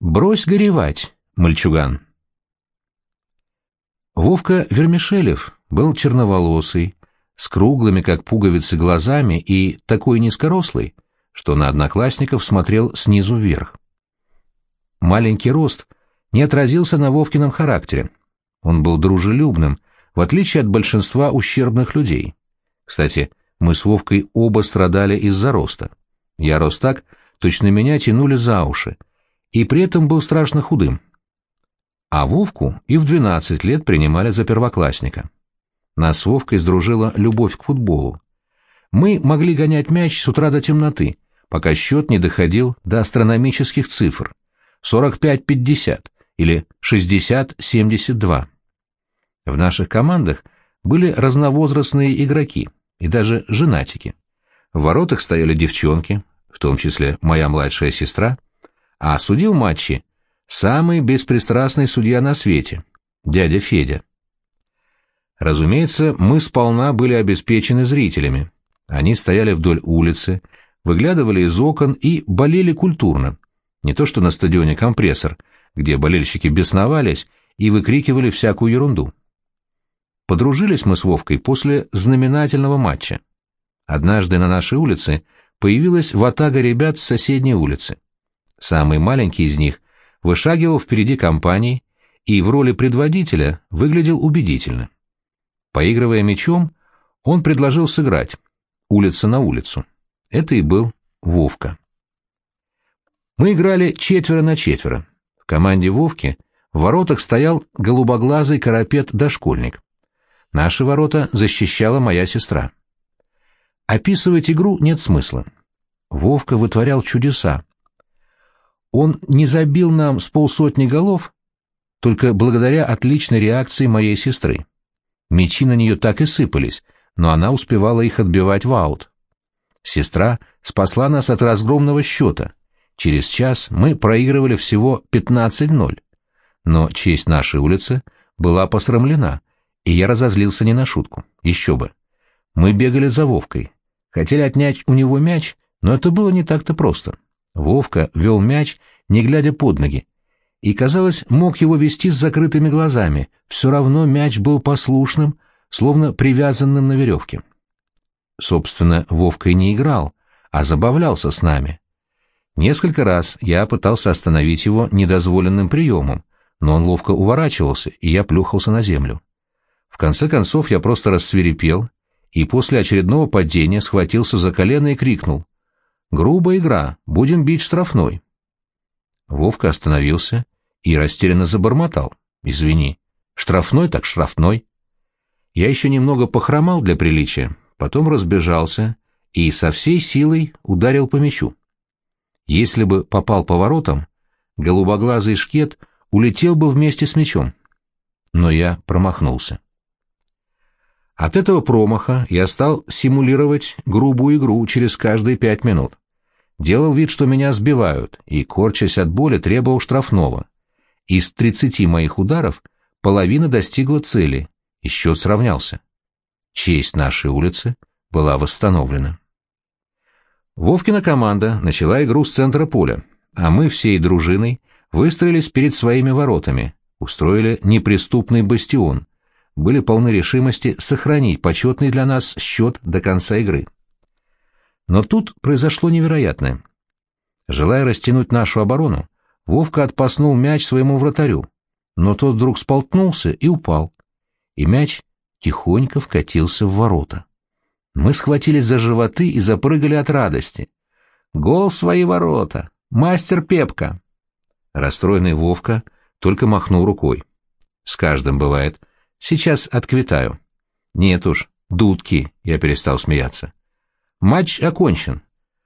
Брось горевать, мальчуган. Вовка Вермишелев был черноволосый, с круглыми, как пуговицы, глазами и такой низкорослый, что на одноклассников смотрел снизу вверх. Маленький рост не отразился на Вовкином характере. Он был дружелюбным, в отличие от большинства ущербных людей. Кстати, мы с Вовкой оба страдали из-за роста. Я рос так, точно меня тянули за уши, и при этом был страшно худым. А Вовку и в 12 лет принимали за первоклассника. Нас с Вовкой сдружила любовь к футболу. Мы могли гонять мяч с утра до темноты, пока счет не доходил до астрономических цифр — 45-50 или 60-72. В наших командах были разновозрастные игроки и даже женатики. В воротах стояли девчонки, в том числе моя младшая сестра, а судил матчи самый беспристрастный судья на свете — дядя Федя. Разумеется, мы сполна были обеспечены зрителями. Они стояли вдоль улицы, выглядывали из окон и болели культурно. Не то что на стадионе «Компрессор», где болельщики бесновались и выкрикивали всякую ерунду. Подружились мы с Вовкой после знаменательного матча. Однажды на нашей улице появилась ватага ребят с соседней улицы. Самый маленький из них вышагивал впереди компании и в роли предводителя выглядел убедительно. Поигрывая мячом, он предложил сыграть улица на улицу. Это и был Вовка. Мы играли 4 на 4. В команде Вовки в воротах стоял голубоглазый карапет-дошкольник. Наши ворота защищала моя сестра. Описывать игру нет смысла. Вовка вытворял чудеса. Он не забил нам с полсотни голов только благодаря отличной реакции моей сестры. Мячи на нее так и сыпались, но она успевала их отбивать в аут. Сестра спасла нас от разгромного счета. Через час мы проигрывали всего 15-0. Но честь нашей улицы была посрамлена, и я разозлился не на шутку. Еще бы. Мы бегали за Вовкой. Хотели отнять у него мяч, но это было не так-то просто. Вовка вел мяч, не глядя под ноги, и, казалось, мог его вести с закрытыми глазами. Все равно мяч был послушным, словно привязанным на веревке. Собственно, Вовка и не играл, а забавлялся с нами. Несколько раз я пытался остановить его недозволенным приемом, но он ловко уворачивался, и я плюхался на землю. В конце концов я просто рассвирепел, и после очередного падения схватился за колено и крикнул: «Грубая игра, будем бить штрафной». Вовка остановился и растерянно забормотал: «Извини, штрафной так штрафной». Я еще немного похромал для приличия, потом разбежался и со всей силой ударил по мячу. Если бы попал по воротам, голубоглазый шкет улетел бы вместе с мячом. Но я промахнулся. От этого промаха я стал симулировать грубую игру через каждые 5 минут. Делал вид, что меня сбивают, и, корчась от боли, требовал штрафного. Из 30 моих ударов половина достигла цели, и счет сравнялся. Честь нашей улицы была восстановлена. Вовкина команда начала игру с центра поля, а мы всей дружиной выстроились перед своими воротами, устроили неприступный бастион, были полны решимости сохранить почетный для нас счет до конца игры. Но тут произошло невероятное. Желая растянуть нашу оборону, Вовка отпаснул мяч своему вратарю, но тот вдруг споткнулся и упал, и мяч тихонько вкатился в ворота. Мы схватились за животы и запрыгали от радости. «Гол в свои ворота! Мастер Пепка!» Расстроенный Вовка только махнул рукой. «С каждым бывает. Сейчас отквитаю». «Нет уж, дудки», — я перестал смеяться. «Матч окончен.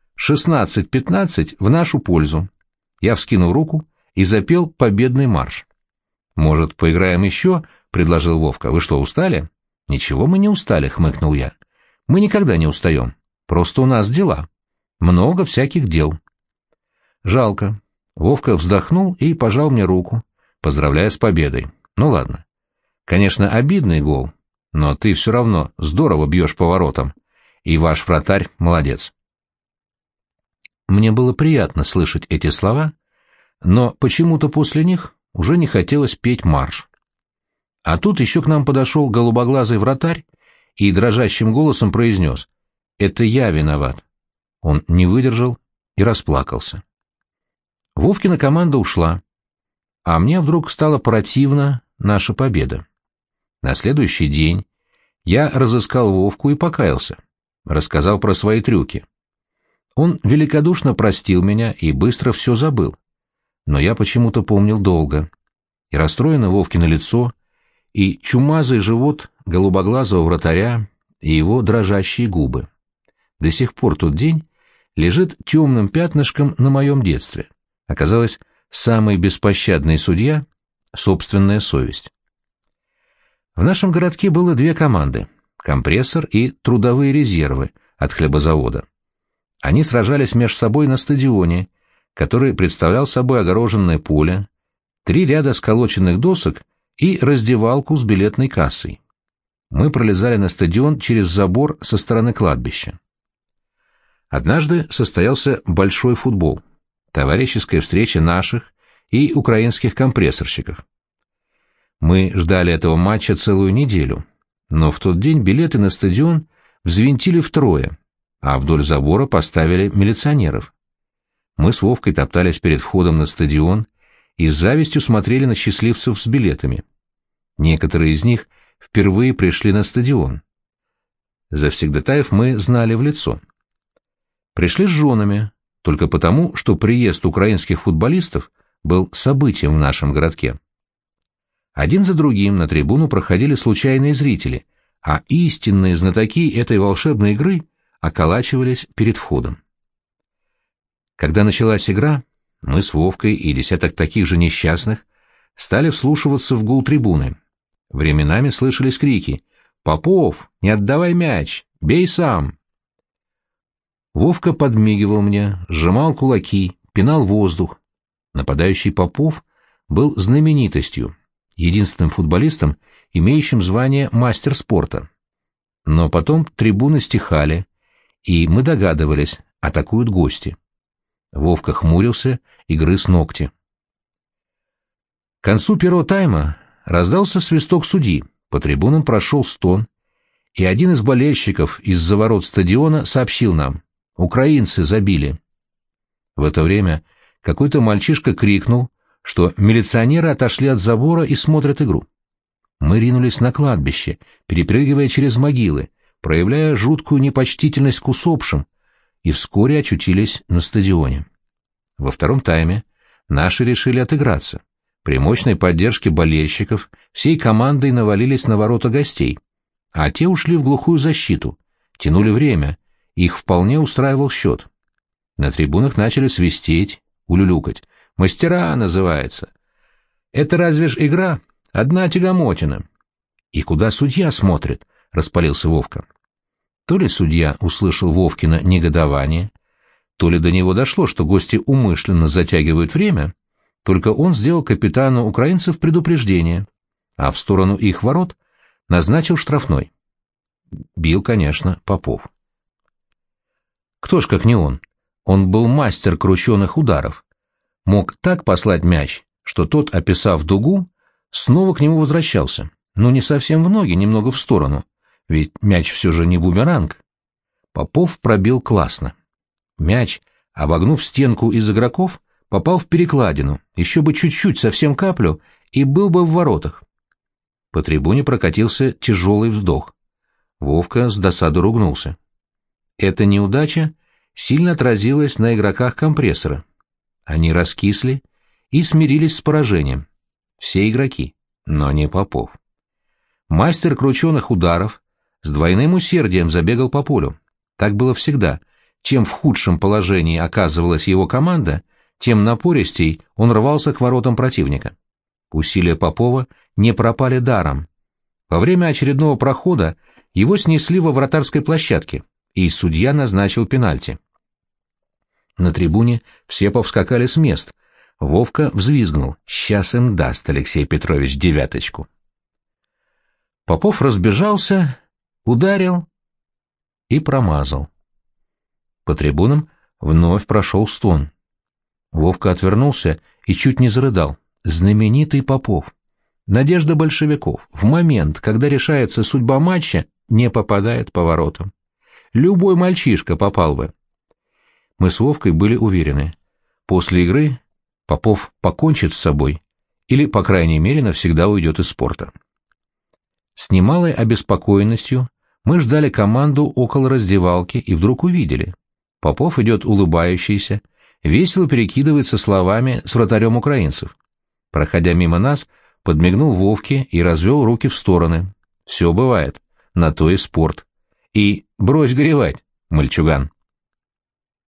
16-15 в нашу пользу». Я вскинул руку и запел победный марш. «Может, поиграем еще?» — предложил Вовка. «Вы что, устали?» «Ничего мы не устали», — хмыкнул я. «Мы никогда не устаем. Просто у нас дела. Много всяких дел». «Жалко». Вовка вздохнул и пожал мне руку, поздравляя с победой. «Ну ладно. Конечно, обидный гол, но ты все равно здорово бьешь по воротам, и ваш вратарь молодец». Мне было приятно слышать эти слова, но почему-то после них уже не хотелось петь марш. А тут еще к нам подошел голубоглазый вратарь и дрожащим голосом произнес: «Это я виноват». Он не выдержал и расплакался. Вовкина команда ушла, а мне вдруг стало противна наша победа. На следующий день я разыскал Вовку и покаялся, рассказал про свои трюки. Он великодушно простил меня и быстро все забыл, но я почему-то помнил долго. И расстроено Вовкино лицо, и чумазый живот голубоглазого вратаря, и его дрожащие губы. До сих пор тот день лежит темным пятнышком на моем детстве. Оказалось, самый беспощадный судья — собственная совесть. В нашем городке было две команды — компрессор и трудовые резервы от хлебозавода. Они сражались между собой на стадионе, который представлял собой огороженное поле, 3 ряда сколоченных досок и раздевалку с билетной кассой. Мы пролезали на стадион через забор со стороны кладбища. Однажды состоялся большой футбол, товарищеская встреча наших и украинских компрессорщиков. Мы ждали этого матча целую неделю, но в тот день билеты на стадион взвинтили втрое, а вдоль забора поставили милиционеров. Мы с Вовкой топтались перед входом на стадион и с завистью смотрели на счастливцев с билетами. Некоторые из них впервые пришли на стадион. Завсегдатаев мы знали в лицо. Пришли с женами, только потому, что приезд украинских футболистов был событием в нашем городке. Один за другим на трибуну проходили случайные зрители, а истинные знатоки этой волшебной игры околачивались перед входом. Когда началась игра, мы с Вовкой и десяток таких же несчастных стали вслушиваться в гул трибуны. Временами слышались крики: «Попов, не отдавай мяч! Бей сам!» Вовка подмигивал мне, сжимал кулаки, пинал воздух. Нападающий Попов был знаменитостью, единственным футболистом, имеющим звание мастер спорта. Но потом трибуны стихали, и мы догадывались, атакуют гости. Вовка хмурился и грыз ногти. К концу первого тайма раздался свисток судьи, по трибунам прошел стон, и один из болельщиков из-за ворот стадиона сообщил нам: «Украинцы забили». В это время какой-то мальчишка крикнул, что милиционеры отошли от забора и смотрят игру. Мы ринулись на кладбище, перепрыгивая через могилы, проявляя жуткую непочтительность к усопшим, и вскоре очутились на стадионе. Во втором тайме наши решили отыграться. При мощной поддержке болельщиков всей командой навалились на ворота гостей, а те ушли в глухую защиту, тянули время, их вполне устраивал счет. На трибунах начали свистеть, улюлюкать. «Мастера» называется. «Это разве ж игра? Одна тягомотина». «И куда судья смотрит?» — распалился Вовка. То ли судья услышал Вовкино негодование, то ли до него дошло, что гости умышленно затягивают время, только он сделал капитану украинцев предупреждение, а в сторону их ворот назначил штрафной. Бил, конечно, Попов. Кто ж как не он? Он был мастер крученых ударов. Мог так послать мяч, что тот, описав дугу, снова к нему возвращался. Но не совсем в ноги, немного в сторону. Ведь мяч все же не бумеранг. Попов пробил классно. Мяч, обогнув стенку из игроков, попал в перекладину, еще бы чуть-чуть, совсем каплю, и был бы в воротах. По трибуне прокатился тяжелый вздох. Вовка с досаду ругнулся. Эта неудача сильно отразилась на игроках компрессора. Они раскисли и смирились с поражением. Все игроки, но не Попов. Мастер крученых ударов с двойным усердием забегал по полю. Так было всегда. Чем в худшем положении оказывалась его команда, тем напористей он рвался к воротам противника. Усилия Попова не пропали даром. Во время очередного прохода его снесли во вратарской площадке, и судья назначил пенальти. На трибуне все повскакали с мест. Вовка взвизгнул: «Сейчас им даст Алексей Петрович девяточку». Попов разбежался, ударил и промазал. По трибунам вновь прошел стон. Вовка отвернулся и чуть не зарыдал. Знаменитый Попов. Надежда большевиков. В момент, когда решается судьба матча, не попадает по воротам. Любой мальчишка попал бы. Мы с Вовкой были уверены. После игры Попов покончит с собой или, по крайней мере, навсегда уйдет из спорта. С немалой обеспокоенностью мы ждали команду около раздевалки и вдруг увидели. Попов идет улыбающийся, весело перекидывается словами с вратарем украинцев. Проходя мимо нас, подмигнул Вовке и развел руки в стороны. Все бывает, на то и спорт. И брось горевать, мальчуган.